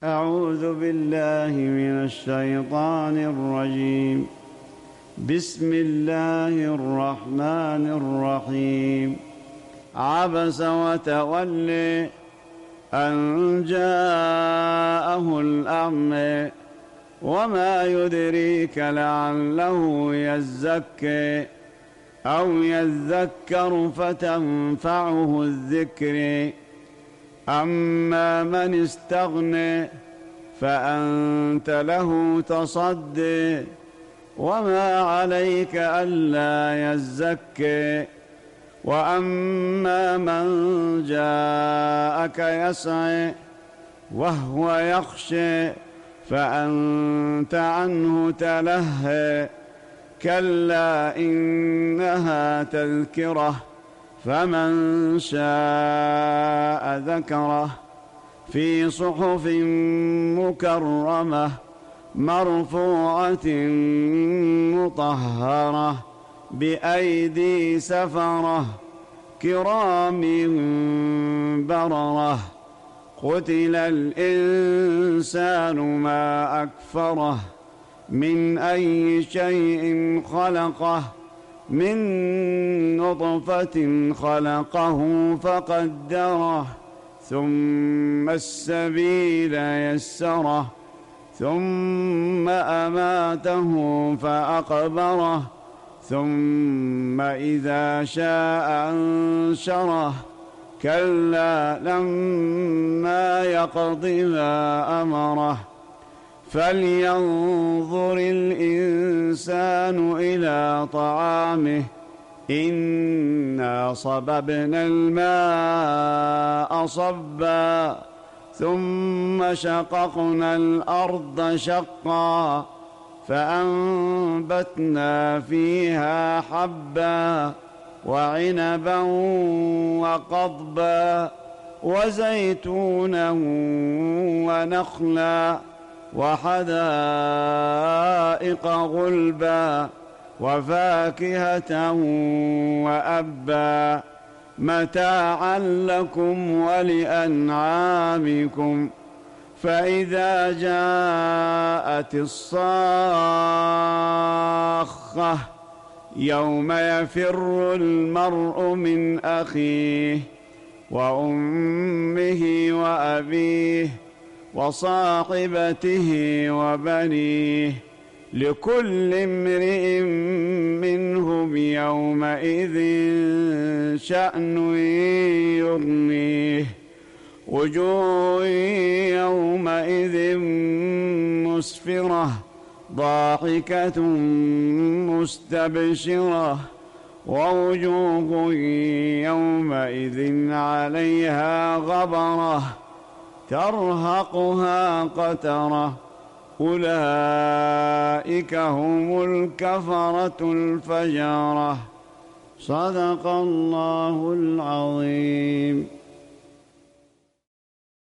أعوذ بالله من الشيطان الرجيم. بسم الله الرحمن الرحيم. عبس وتولي أن جاءه الأعمى وما يدريك لعله يزكي أو يذكر فتنفعه الذكر. أما من استغنى فأنت له تصدي وما عليك ألا يزكي. وأما من جاءك يسعى وهو يخشى فأنت عنه تلهى. كلا إنها تذكرة فمن شاء ذكره في صحف مكرمة مرفوعة مطهرة بأيدي سفرة كرام بررة. قتل الإنسان ما أكفره من أي شيء خلقه من نطفة خلقه فقدره ثم السبيل يسره ثم أماته فأقبره ثم إذا شاء أنشره. كلا لما يقض ما أمره. فلينظر الإنسان إلى طعامه إنا صببنا الماء صبا ثم شققنا الأرض شقا فأنبتنا فيها حبا وعنبا وقضبا وزيتونا ونخلا وحدائق غلبا وفاكهة وأبا متاعا لكم ولأنعامكم. فإذا جاءت الصاخة يوم يفر المرء من أخيه وأمه وأبيه وصاحبته وبنيه لكل امرئ منهم يومئذ شأن يغنيه. وجوه يومئذ مسفرة ضاحكة مستبشرة ووجوه يومئذ عليها غبرة ترهقها قترة. أولئك هم الكفرة الفجرة. صدق الله العظيم.